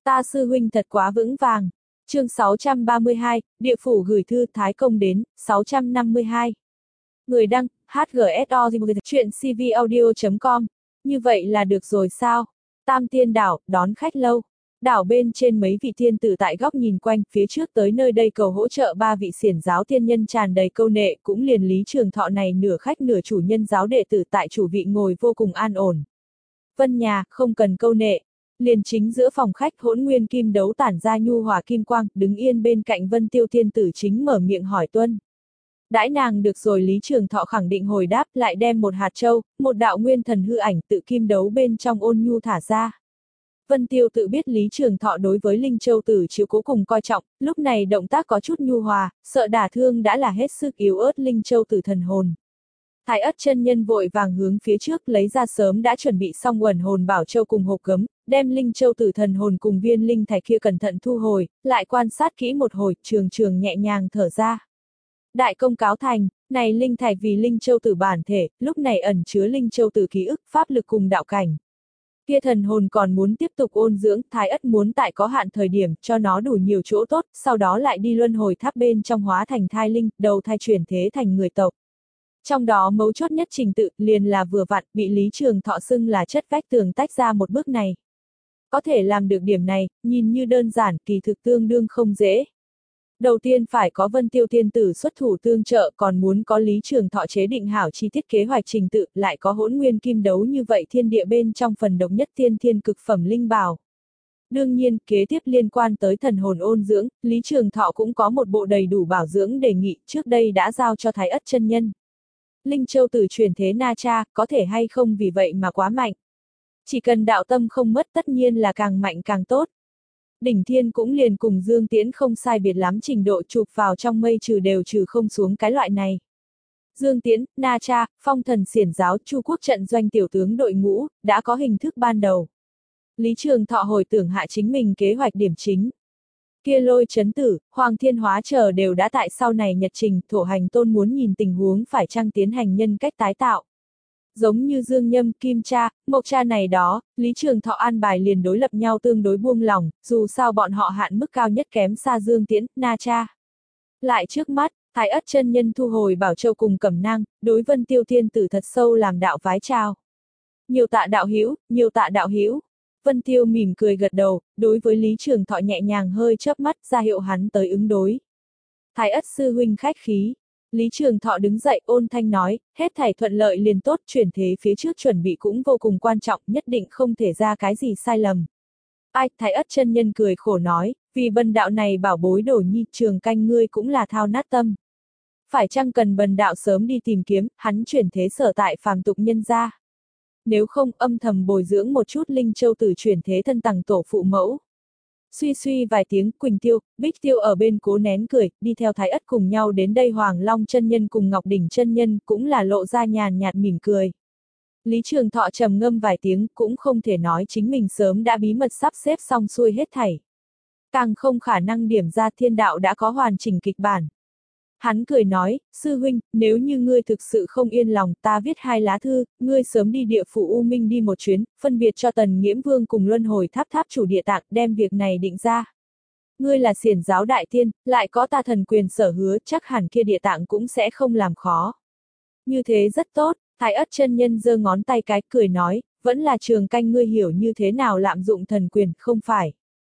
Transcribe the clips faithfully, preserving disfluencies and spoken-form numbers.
Ta sư huynh thật quá vững vàng. Chương sáu trăm ba mươi hai, địa phủ gửi thư Thái Công đến, sáu trăm năm mươi hai. Người đăng, hát giê ét o chuyện cvaudio chấm com. Như vậy là được rồi sao? Tam Tiên Đảo, đón khách lâu. Đảo bên trên mấy vị thiên tử tại góc nhìn quanh, phía trước tới nơi đây cầu hỗ trợ ba vị xiển giáo tiên nhân tràn đầy câu nệ, cũng liền Lý Trường Thọ này nửa khách nửa chủ nhân giáo đệ tử tại chủ vị ngồi vô cùng an ổn. Vân nhà, không cần câu nệ. Liền chính giữa phòng khách hỗn nguyên kim đấu tản ra nhu hòa kim quang, đứng yên bên cạnh Vân Tiêu thiên tử chính mở miệng hỏi tuân. Đãi nàng được rồi Lý Trường Thọ khẳng định hồi đáp, lại đem một hạt châu, một đạo nguyên thần hư ảnh tự kim đấu bên trong ôn nhu thả ra. Vân Tiêu tự biết Lý Trường Thọ đối với Linh Châu Tử chiếu cố cùng coi trọng, lúc này động tác có chút nhu hòa, sợ đả thương đã là hết sức yếu ớt Linh Châu Tử thần hồn. Thái Ất chân nhân vội vàng hướng phía trước lấy ra sớm đã chuẩn bị xong uẩn hồn bảo châu cùng hộp gấm, đem Linh Châu Tử thần hồn cùng viên linh thạch kia cẩn thận thu hồi, lại quan sát kỹ một hồi, trường trường nhẹ nhàng thở ra. Đại công cáo thành, này linh thạch vì Linh Châu Tử bản thể, lúc này ẩn chứa Linh Châu Tử ký ức, pháp lực cùng đạo cảnh. Kia thần hồn còn muốn tiếp tục ôn dưỡng, Thái Ất muốn tại có hạn thời điểm cho nó đủ nhiều chỗ tốt, sau đó lại đi luân hồi tháp bên trong hóa thành thai linh, đầu thai chuyển thế thành người tộc. Trong đó mấu chốt nhất trình tự liền là vừa vặn bị Lý Trường Thọ xưng là chất vách tường tách ra một bước này. Có thể làm được điểm này, nhìn như đơn giản, kỳ thực tương đương không dễ. Đầu tiên phải có Vân Tiêu thiên tử xuất thủ tương trợ, còn muốn có Lý Trường Thọ chế định hảo chi tiết kế hoạch trình tự, lại có hỗn nguyên kim đấu như vậy thiên địa bên trong phần độc nhất thiên thiên cực phẩm linh bảo. Đương nhiên, kế tiếp liên quan tới thần hồn ôn dưỡng, Lý Trường Thọ cũng có một bộ đầy đủ bảo dưỡng đề nghị, trước đây đã giao cho Thái Ất chân nhân. Linh Châu Tử truyền thế Na Cha, có thể hay không vì vậy mà quá mạnh. Chỉ cần đạo tâm không mất tất nhiên là càng mạnh càng tốt. Đỉnh Thiên cũng liền cùng Dương Tiễn không sai biệt lắm trình độ chụp vào trong mây trừ đều trừ không xuống cái loại này. Dương Tiễn, Na Cha, phong thần xiển giáo Chu Quốc trận doanh tiểu tướng đội ngũ, đã có hình thức ban đầu. Lý Trường Thọ hồi tưởng hạ chính mình kế hoạch điểm chính. Kia Lôi Chấn Tử, Hoàng Thiên Hóa chờ đều đã tại sau này nhật trình, Thổ Hành Tôn muốn nhìn tình huống phải chăng tiến hành nhân cách tái tạo. Giống như Dương Nhâm, Kim Cha, Mộc Cha này đó, Lý Trường Thọ an bài liền đối lập nhau tương đối buông lỏng, dù sao bọn họ hạn mức cao nhất kém xa Dương Tiễn, Na Cha. Lại trước mắt, Thái Ất chân nhân thu hồi Bảo Châu cùng Cẩm Nang, đối Vân Tiêu thiên tử thật sâu làm đạo vái chào. Nhiều tạ đạo hữu, nhiều tạ đạo hữu. Vân Tiêu mỉm cười gật đầu, đối với Lý Trường Thọ nhẹ nhàng hơi chớp mắt ra hiệu hắn tới ứng đối. Thái Ất sư huynh khách khí. Lý Trường Thọ đứng dậy ôn thanh nói, hết thảy thuận lợi liền tốt, chuyển thế phía trước chuẩn bị cũng vô cùng quan trọng, nhất định không thể ra cái gì sai lầm. Ai, Thái Ất chân nhân cười khổ nói, vì bần đạo này bảo bối đổ nhi, Trường canh ngươi cũng là thao nát tâm. Phải chăng cần bần đạo sớm đi tìm kiếm, hắn chuyển thế sở tại phàm tục nhân gia. Nếu không âm thầm bồi dưỡng một chút Linh Châu Tử chuyển thế thân tầng tổ phụ mẫu. Suy suy vài tiếng, Quỳnh Tiêu, Bích Tiêu ở bên cố nén cười, đi theo Thái Ất cùng nhau đến đây Hoàng Long chân nhân cùng Ngọc Đỉnh chân nhân cũng là lộ ra nhàn nhạt mỉm cười. Lý Trường Thọ trầm ngâm vài tiếng, cũng không thể nói chính mình sớm đã bí mật sắp xếp xong xuôi hết thảy. Càng không khả năng điểm ra thiên đạo đã có hoàn chỉnh kịch bản. Hắn cười nói, sư huynh, nếu như ngươi thực sự không yên lòng, ta viết hai lá thư, ngươi sớm đi địa phủ U Minh đi một chuyến, phân biệt cho Tần Nghiễm Vương cùng luân hồi tháp tháp chủ địa tạng, đem việc này định ra. Ngươi là xiển giáo đại tiên, lại có ta thần quyền sở hứa, chắc hẳn kia địa tạng cũng sẽ không làm khó. Như thế rất tốt, Thái Ất chân nhân giơ ngón tay cái, cười nói, vẫn là Trường canh ngươi hiểu như thế nào lạm dụng thần quyền, không phải.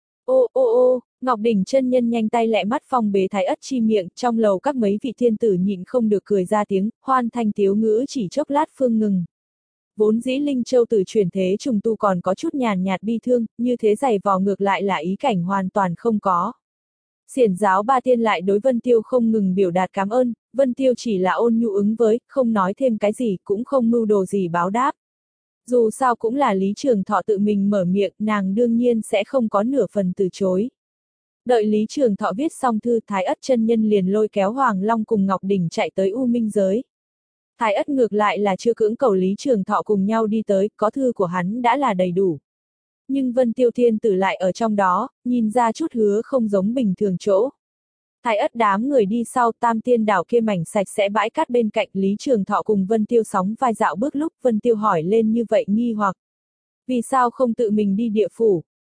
Ô ô ô, Ngọc Đỉnh chân nhân nhanh tay lẹ mắt phong bế Thái Ất chi miệng, trong lầu các mấy vị thiên tử nhịn không được cười ra tiếng, hoan thanh tiếu ngữ chỉ chốc lát phương ngừng. Vốn dĩ Linh Châu Tử chuyển thế trùng tu còn có chút nhàn nhạt bi thương, như thế giày vò ngược lại là ý cảnh hoàn toàn không có. Xiển giáo ba tiên lại đối Vân Tiêu không ngừng biểu đạt cảm ơn, Vân Tiêu chỉ là ôn nhu ứng với, không nói thêm cái gì, cũng không mưu đồ gì báo đáp. Dù sao cũng là Lý Trường Thọ tự mình mở miệng, nàng đương nhiên sẽ không có nửa phần từ chối. Đợi Lý Trường Thọ viết xong thư, Thái Ất chân nhân liền lôi kéo Hoàng Long cùng Ngọc Đỉnh chạy tới U Minh giới. Thái Ất ngược lại là chưa cưỡng cầu Lý Trường Thọ cùng nhau đi tới, có thư của hắn đã là đầy đủ. Nhưng Vân Tiêu thiên tử lại ở trong đó, nhìn ra chút hứa không giống bình thường chỗ. Thái Ất đám người đi sau Tam Tiên Đảo kia mảnh sạch sẽ bãi cát bên cạnh Lý Trường Thọ cùng Vân Tiêu sóng vai dạo bước lúc Vân Tiêu hỏi lên như vậy nghi hoặc. Vì sao không tự mình đi địa phủ?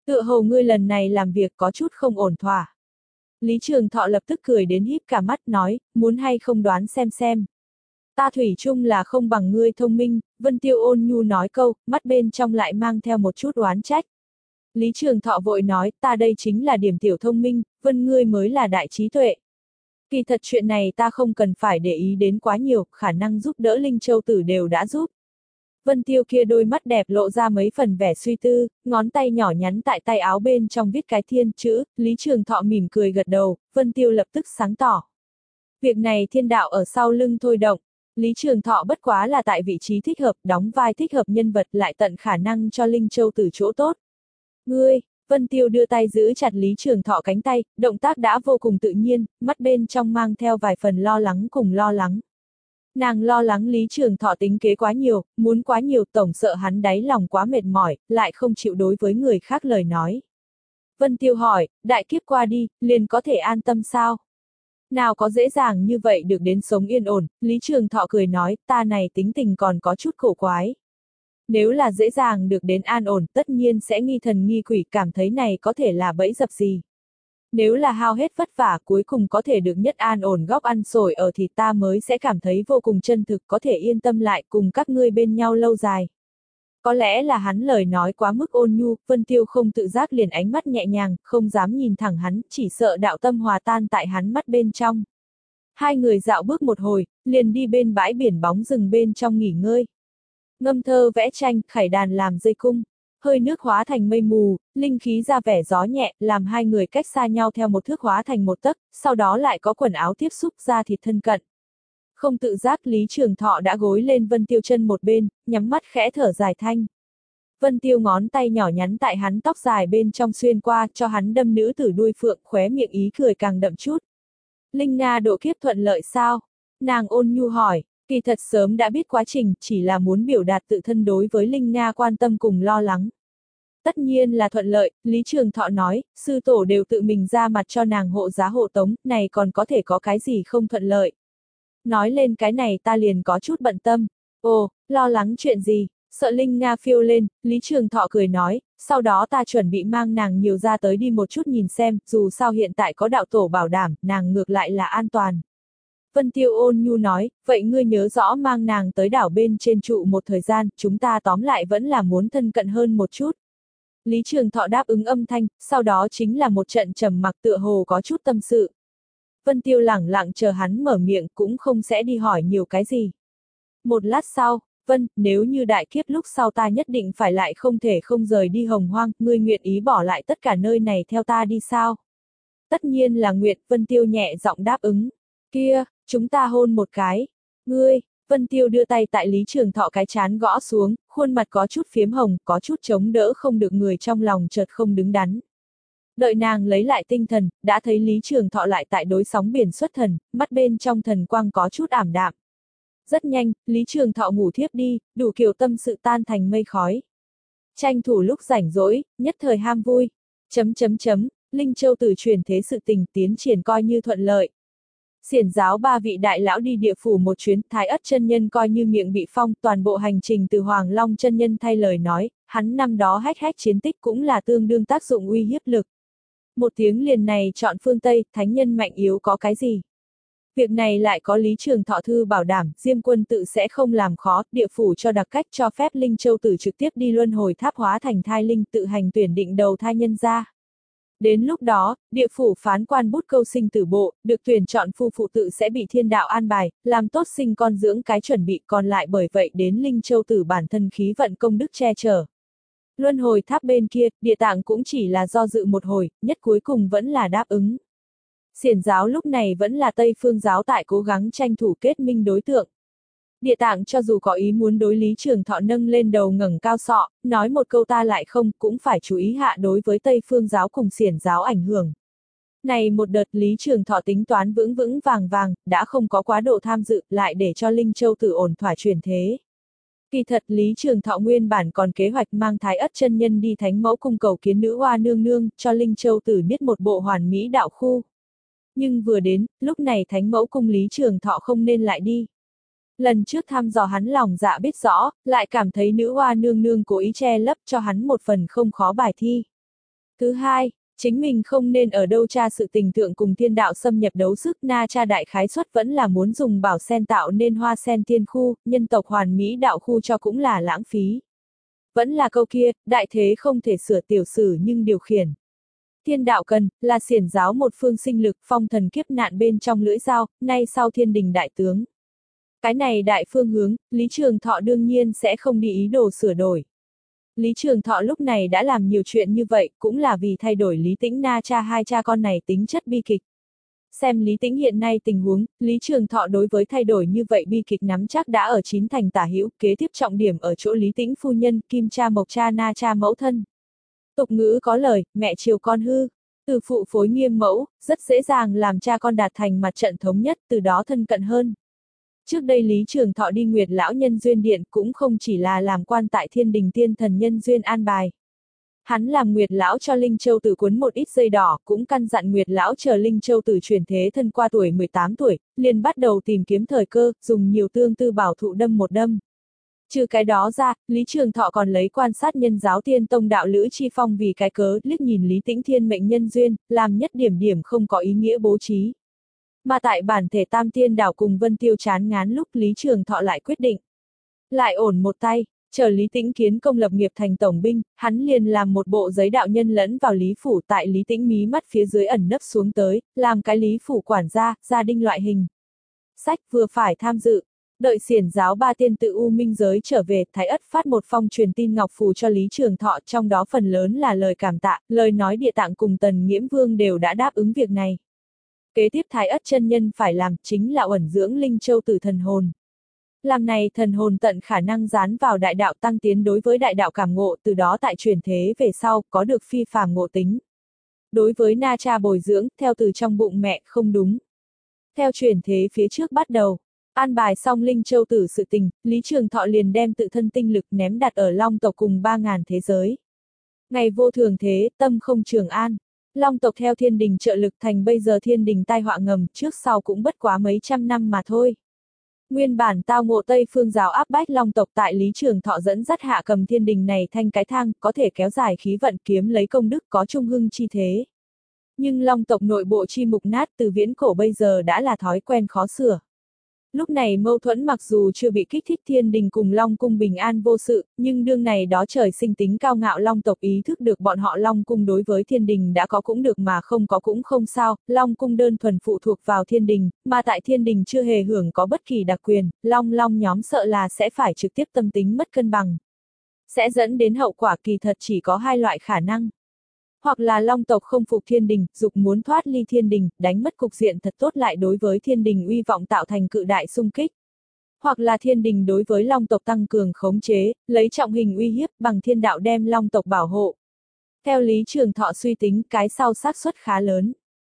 Tựa hồ ngươi lần này làm việc có chút không ổn thỏa. Lý Trường Thọ lập tức cười đến híp cả mắt nói, muốn hay không đoán xem xem. Ta thủy chung là không bằng ngươi thông minh, Vân Tiêu ôn nhu nói câu, mắt bên trong lại mang theo một chút oán trách. Lý Trường Thọ vội nói, ta đây chính là điểm tiểu thông minh, Vân ngươi mới là đại trí tuệ. Kỳ thật chuyện này ta không cần phải để ý đến quá nhiều, khả năng giúp đỡ Linh Châu Tử đều đã giúp. Vân Tiêu kia đôi mắt đẹp lộ ra mấy phần vẻ suy tư, ngón tay nhỏ nhắn tại tay áo bên trong viết cái thiên chữ, Lý Trường Thọ mỉm cười gật đầu, Vân Tiêu lập tức sáng tỏ. Việc này thiên đạo ở sau lưng thôi động, Lý Trường Thọ bất quá là tại vị trí thích hợp, đóng vai thích hợp nhân vật lại tận khả năng cho Linh Châu Tử chỗ tốt. Ngươi, Vân Tiêu đưa tay giữ chặt Lý Trường Thọ cánh tay, động tác đã vô cùng tự nhiên, mắt bên trong mang theo vài phần lo lắng cùng lo lắng. Nàng lo lắng Lý Trường Thọ tính kế quá nhiều, muốn quá nhiều, tổng sợ hắn đáy lòng quá mệt mỏi, lại không chịu đối với người khác lời nói. Vân Tiêu hỏi, đại kiếp qua đi, liền có thể an tâm sao? Nào có dễ dàng như vậy được đến sống yên ổn, Lý Trường Thọ cười nói, ta này tính tình còn có chút cổ quái. Nếu là dễ dàng được đến an ổn, tất nhiên sẽ nghi thần nghi quỷ, cảm thấy này có thể là bẫy dập gì. Nếu là hao hết vất vả cuối cùng có thể được nhất an ổn góc ăn sổi ở thì ta mới sẽ cảm thấy vô cùng chân thực, có thể yên tâm lại cùng các ngươi bên nhau lâu dài. Có lẽ là hắn lời nói quá mức ôn nhu, Vân Tiêu không tự giác liền ánh mắt nhẹ nhàng, không dám nhìn thẳng hắn, chỉ sợ đạo tâm hòa tan tại hắn mắt bên trong. Hai người dạo bước một hồi, liền đi bên bãi biển bóng rừng bên trong nghỉ ngơi. Ngâm thơ vẽ tranh, khải đàn làm dây cung. Hơi nước hóa thành mây mù, linh khí ra vẻ gió nhẹ, làm hai người cách xa nhau theo một thước hóa thành một tấc, sau đó lại có quần áo tiếp xúc ra thịt thân cận. Không tự giác Lý Trường Thọ đã gối lên Vân Tiêu chân một bên, nhắm mắt khẽ thở dài thanh. Vân Tiêu ngón tay nhỏ nhắn tại hắn tóc dài bên trong xuyên qua, cho hắn đâm nữ tử đuôi phượng, khóe miệng ý cười càng đậm chút. Linh Nga độ kiếp thuận lợi sao? Nàng ôn nhu hỏi. Kỳ thật sớm đã biết quá trình, chỉ là muốn biểu đạt tự thân đối với Linh Nga quan tâm cùng lo lắng. Tất nhiên là thuận lợi, Lý Trường Thọ nói, sư tổ đều tự mình ra mặt cho nàng hộ giá hộ tống, này còn có thể có cái gì không thuận lợi. Nói lên cái này ta liền có chút bận tâm. Ồ, lo lắng chuyện gì? Sợ Linh Nga phiêu lên, Lý Trường Thọ cười nói, sau đó ta chuẩn bị mang nàng nhiều ra tới đi một chút nhìn xem, dù sao hiện tại có đạo tổ bảo đảm, nàng ngược lại là an toàn. Vân Tiêu ôn nhu nói, vậy ngươi nhớ rõ mang nàng tới đảo bên trên trụ một thời gian, chúng ta tóm lại vẫn là muốn thân cận hơn một chút. Lý Trường Thọ đáp ứng âm thanh, sau đó chính là một trận trầm mặc tựa hồ có chút tâm sự. Vân Tiêu lẳng lặng chờ hắn mở miệng cũng không sẽ đi hỏi nhiều cái gì. Một lát sau, Vân, nếu như đại kiếp lúc sau ta nhất định phải lại không thể không rời đi Hồng Hoang, ngươi nguyện ý bỏ lại tất cả nơi này theo ta đi sao? Tất nhiên là nguyện, Vân Tiêu nhẹ giọng đáp ứng. Kia, chúng ta hôn một cái. Ngươi, Vân Tiêu đưa tay tại Lý Trường Thọ cái chán gõ xuống, khuôn mặt có chút phiếm hồng, có chút chống đỡ không được người trong lòng chợt không đứng đắn. Đợi nàng lấy lại tinh thần, đã thấy Lý Trường Thọ lại tại đối sóng biển xuất thần, mắt bên trong thần quang có chút ảm đạm. Rất nhanh, Lý Trường Thọ ngủ thiếp đi, đủ kiểu tâm sự tan thành mây khói. Tranh thủ lúc rảnh rỗi, nhất thời ham vui. Chấm chấm chấm, Linh Châu Tử truyền thế sự tình tiến triển coi như thuận lợi. Xiển giáo ba vị đại lão đi địa phủ một chuyến, Thái Ất chân nhân coi như miệng bị phong, toàn bộ hành trình từ Hoàng Long chân nhân thay lời nói, hắn năm đó hách hách chiến tích cũng là tương đương tác dụng uy hiếp lực. Một tiếng liền này chọn phương Tây, thánh nhân mạnh yếu có cái gì? Việc này lại có Lý Trường Thọ thư bảo đảm, Diêm Quân tự sẽ không làm khó, địa phủ cho đặc cách cho phép Linh Châu Tử trực tiếp đi luân hồi tháp hóa thành thai linh tự hành tuyển định đầu thai nhân ra. Đến lúc đó, địa phủ phán quan bút câu sinh tử bộ, được tuyển chọn phu phụ tự sẽ bị thiên đạo an bài, làm tốt sinh con dưỡng cái chuẩn bị, còn lại bởi vậy đến Linh Châu Tử bản thân khí vận công đức che chở. Luân hồi tháp bên kia, địa tạng cũng chỉ là do dự một hồi, nhất cuối cùng vẫn là đáp ứng. Xiển giáo lúc này vẫn là Tây Phương giáo tại cố gắng tranh thủ kết minh đối tượng. Địa tạng cho dù có ý muốn đối Lý Trường Thọ nâng lên đầu ngẩng cao sọ, nói một câu ta lại không, cũng phải chú ý hạ đối với Tây Phương giáo cùng Xiển giáo ảnh hưởng. Này một đợt Lý Trường Thọ tính toán vững vững vàng vàng, đã không có quá độ tham dự, lại để cho Linh Châu Tử ổn thỏa chuyển thế. Kỳ thật Lý Trường Thọ nguyên bản còn kế hoạch mang Thái Ất chân nhân đi Thánh Mẫu cung cầu kiến nữ hoa nương nương, cho Linh Châu Tử niết một bộ hoàn mỹ đạo khu. Nhưng vừa đến, lúc này Thánh Mẫu cung Lý Trường Thọ không nên lại đi. Lần trước thăm dò hắn lòng dạ biết rõ, lại cảm thấy nữ hoa nương nương cố ý che lấp cho hắn một phần không khó bài thi. Thứ hai, chính mình không nên ở đâu tra sự tình thượng cùng thiên đạo xâm nhập đấu sức, na cha đại khái suất vẫn là muốn dùng bảo sen tạo nên hoa sen tiên khu, nhân tộc hoàn mỹ đạo khu cho cũng là lãng phí. Vẫn là câu kia, đại thế không thể sửa tiểu sử nhưng điều khiển. Thiên đạo cần, là xiển giáo một phương sinh lực, phong thần kiếp nạn bên trong lưỡi dao, nay sau thiên đình đại tướng. Cái này đại phương hướng, Lý Trường Thọ đương nhiên sẽ không đi ý đồ sửa đổi. Lý Trường Thọ lúc này đã làm nhiều chuyện như vậy, cũng là vì thay đổi Lý Tĩnh na cha hai cha con này tính chất bi kịch. Xem Lý Tĩnh hiện nay tình huống, Lý Trường Thọ đối với thay đổi như vậy bi kịch nắm chắc đã ở chín thành tả hữu, kế tiếp trọng điểm ở chỗ Lý Tĩnh phu nhân, kim cha mộc cha na cha mẫu thân. Tục ngữ có lời, mẹ chiều con hư, từ phụ phối nghiêm mẫu, rất dễ dàng làm cha con đạt thành mặt trận thống nhất, từ đó thân cận hơn. Trước đây Lý Trường Thọ đi Nguyệt Lão Nhân Duyên Điện cũng không chỉ là làm quan tại thiên đình tiên thần nhân duyên an bài. Hắn làm Nguyệt Lão cho Linh Châu Tử cuốn một ít dây đỏ, cũng căn dặn Nguyệt Lão chờ Linh Châu Tử chuyển thế thân qua tuổi mười tám tuổi, liền bắt đầu tìm kiếm thời cơ, dùng nhiều tương tư bảo thụ đâm một đâm. Trừ cái đó ra, Lý Trường Thọ còn lấy quan sát nhân giáo tiên tông đạo Lữ Chi Phong vì cái cớ, liếc nhìn Lý Tĩnh thiên mệnh nhân duyên, làm nhất điểm điểm không có ý nghĩa bố trí. Mà tại bản thể Tam Tiên Đảo cùng Vân Tiêu chán ngán lúc Lý Trường Thọ lại quyết định. Lại ổn một tay, chờ Lý Tĩnh kiến công lập nghiệp thành tổng binh, hắn liền làm một bộ giấy đạo nhân lẫn vào Lý Phủ tại Lý Tĩnh mí mắt phía dưới ẩn nấp xuống tới, làm cái Lý Phủ quản gia, gia đinh loại hình. Sách vừa phải tham dự. Đợi xiển giáo ba tiên tự U Minh giới trở về, Thái Ất phát một phong truyền tin ngọc phù cho Lý Trường Thọ, trong đó phần lớn là lời cảm tạ, lời nói Địa Tạng cùng Tần Nghiễm Vương đều đã đáp ứng việc này. Kế tiếp Thái Ất chân nhân phải làm chính là uẩn dưỡng Linh Châu Tử thần hồn. Làm này thần hồn tận khả năng dán vào đại đạo tăng tiến đối với đại đạo cảm ngộ, từ đó tại truyền thế về sau có được phi phàm ngộ tính. Đối với na cha bồi dưỡng, theo từ trong bụng mẹ không đúng. Theo truyền thế phía trước bắt đầu. An bài xong Linh Châu Tử sự tình, Lý Trường Thọ liền đem tự thân tinh lực ném đặt ở Long tộc cùng ba ngàn thế giới. Ngày vô thường thế, tâm không trường an. Long tộc theo thiên đình trợ lực thành bây giờ thiên đình tai họa ngầm, trước sau cũng bất quá mấy trăm năm mà thôi. Nguyên bản tao ngộ Tây phương giáo áp bách Long tộc tại Lý Trường Thọ dẫn dắt hạ cầm thiên đình này thanh cái thang, có thể kéo dài khí vận kiếm lấy công đức có trung hưng chi thế. Nhưng Long tộc nội bộ chi mục nát từ viễn cổ bây giờ đã là thói quen khó sửa. Lúc này mâu thuẫn mặc dù chưa bị kích thích thiên đình cùng Long cung bình an vô sự, nhưng đương này đó trời sinh tính cao ngạo Long tộc ý thức được bọn họ Long cung đối với thiên đình đã có cũng được mà không có cũng không sao, Long cung đơn thuần phụ thuộc vào thiên đình, mà tại thiên đình chưa hề hưởng có bất kỳ đặc quyền, Long Long nhóm sợ là sẽ phải trực tiếp tâm tính mất cân bằng. Sẽ dẫn đến hậu quả kỳ thật chỉ có hai loại khả năng. Hoặc là Long tộc không phục thiên đình, dục muốn thoát ly thiên đình, đánh mất cục diện thật tốt lại đối với thiên đình uy vọng tạo thành cự đại xung kích. Hoặc là thiên đình đối với Long tộc tăng cường khống chế, lấy trọng hình uy hiếp bằng thiên đạo đem Long tộc bảo hộ. Theo Lý Trường Thọ suy tính, cái sau xác suất khá lớn.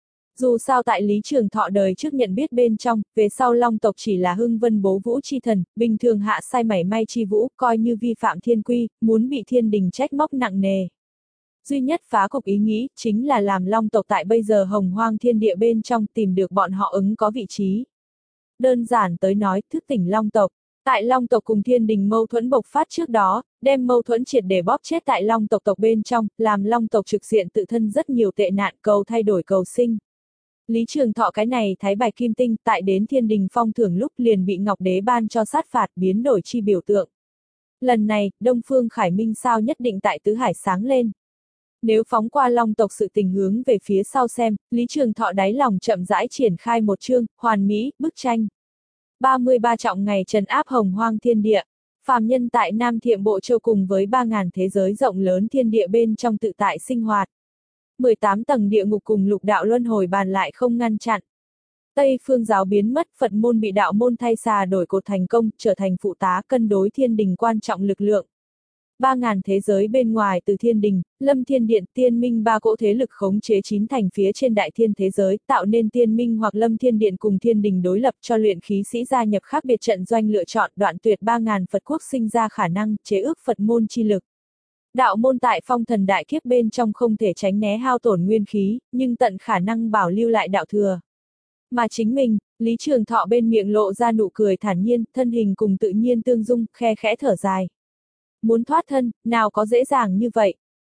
Dù sao tại Lý Trường Thọ đời trước nhận biết bên trong, về sau Long tộc chỉ là hưng vân bố vũ chi thần, bình thường hạ sai mảy may chi vũ, coi như vi phạm thiên quy, muốn bị thiên đình trách móc nặng nề. Duy nhất phá cục ý nghĩ, chính là làm Long tộc tại bây giờ hồng hoang thiên địa bên trong tìm được bọn họ ứng có vị trí. Đơn giản tới nói, thức tỉnh Long tộc. Tại Long tộc cùng thiên đình mâu thuẫn bộc phát trước đó, đem mâu thuẫn triệt để bóp chết tại Long tộc tộc bên trong, làm Long tộc trực diện tự thân rất nhiều tệ nạn cầu thay đổi cầu sinh. Lý Trường Thọ cái này thái bạch kim tinh tại đến thiên đình phong thưởng lúc liền bị Ngọc Đế ban cho sát phạt biến đổi chi biểu tượng. Lần này, Đông Phương Khải Minh sao nhất định tại tứ hải sáng lên. Nếu phóng qua Long tộc sự tình hướng về phía sau xem, Lý Trường Thọ đáy lòng chậm rãi triển khai một chương, hoàn mỹ, bức tranh. ba mươi ba trọng ngày trấn áp hồng hoang thiên địa. Phàm nhân tại Nam Thiệm Bộ Châu cùng với ba ngàn thế giới rộng lớn thiên địa bên trong tự tại sinh hoạt. mười tám tầng địa ngục cùng lục đạo luân hồi bàn lại không ngăn chặn. Tây phương giáo biến mất, Phật môn bị đạo môn thay xà đổi cột thành công, trở thành phụ tá cân đối thiên đình quan trọng lực lượng. Ba ngàn thế giới bên ngoài từ thiên đình, lâm thiên điện, tiên minh ba cỗ thế lực khống chế chín thành phía trên đại thiên thế giới, tạo nên tiên minh hoặc lâm thiên điện cùng thiên đình đối lập cho luyện khí sĩ gia nhập khác biệt trận doanh lựa chọn đoạn tuyệt ba ngàn Phật quốc sinh ra khả năng, chế ước Phật môn chi lực. Đạo môn tại phong thần đại kiếp bên trong không thể tránh né hao tổn nguyên khí, nhưng tận khả năng bảo lưu lại đạo thừa. Mà chính mình, Lý Trường Thọ bên miệng lộ ra nụ cười thản nhiên, thân hình cùng tự nhiên tương dung, khe khẽ thở dài. Muốn thoát thân, nào có dễ dàng như vậy.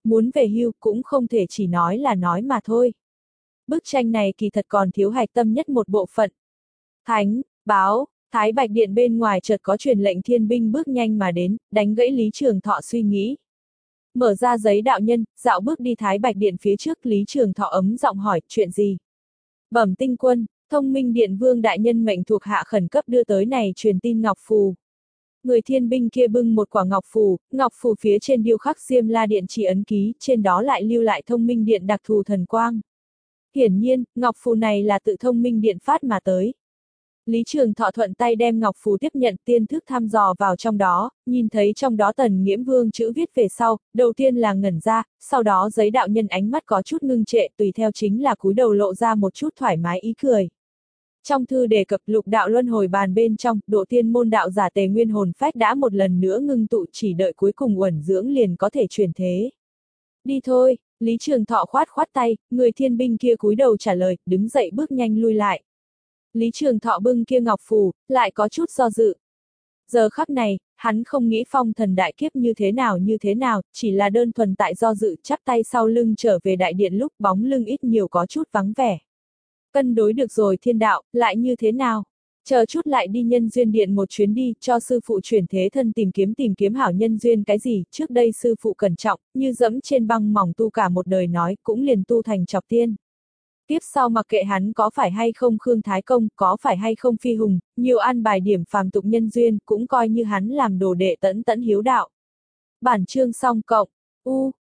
muốn về hưu cũng không thể chỉ nói là nói mà thôi. Bức tranh này kỳ thật còn thiếu hạch tâm nhất một bộ phận. Thánh, báo, Thái Bạch Điện bên ngoài chợt có truyền lệnh thiên binh bước nhanh mà đến, đánh gãy Lý Trường Thọ suy nghĩ. Mở ra giấy đạo nhân, dạo bước đi Thái Bạch Điện phía trước, Lý Trường Thọ ấm giọng hỏi, chuyện gì? Bẩm tinh quân, Thông Minh Điện Vương đại nhân mệnh thuộc hạ khẩn cấp đưa tới này truyền tin ngọc phù. Người thiên binh kia bưng một quả ngọc phù, ngọc phù phía trên điêu khắc Diêm La Điện chỉ ấn ký, trên đó lại lưu lại Thông Minh Điện đặc thù thần quang. Hiển nhiên, ngọc phù này là tự Thông Minh Điện phát mà tới. Lý Trường Thọ thuận tay đem ngọc phù tiếp nhận, tiên thức thăm dò vào trong đó, nhìn thấy trong đó Tần Nghiễm Vương chữ viết về sau, đầu tiên là ngẩn ra, sau đó giấy đạo nhân ánh mắt có chút ngưng trệ, tùy theo chính là cúi đầu lộ ra một chút thoải mái ý cười. Trong thư đề cập lục đạo luân hồi bàn bên trong, độ tiên môn đạo giả Tề Nguyên hồn phách đã một lần nữa ngưng tụ, chỉ đợi cuối cùng uẩn dưỡng liền có thể chuyển thế. Đi thôi, Lý Trường Thọ khoát khoát tay, người thiên binh kia cúi đầu trả lời, đứng dậy bước nhanh lui lại. Lý Trường Thọ bưng kia ngọc phù, lại có chút do dự. Giờ khắc này, hắn không nghĩ phong thần đại kiếp như thế nào như thế nào, chỉ là đơn thuần tại do dự, chắp tay sau lưng trở về đại điện lúc bóng lưng ít nhiều có chút vắng vẻ. Cân đối được rồi thiên đạo, lại như thế nào? Chờ chút lại đi nhân duyên điện một chuyến đi, cho sư phụ chuyển thế thân tìm kiếm tìm kiếm hảo nhân duyên cái gì, trước đây sư phụ cẩn trọng, như dẫm trên băng mỏng tu cả một đời nói, cũng liền tu thành chọc tiên. Tiếp sau mặc kệ hắn có phải hay không Khương Thái Công, có phải hay không Phi Hùng, nhiều an bài điểm phàm tục nhân duyên, cũng coi như hắn làm đồ đệ tẫn tẫn hiếu đạo. Bản chương xong cộng, u,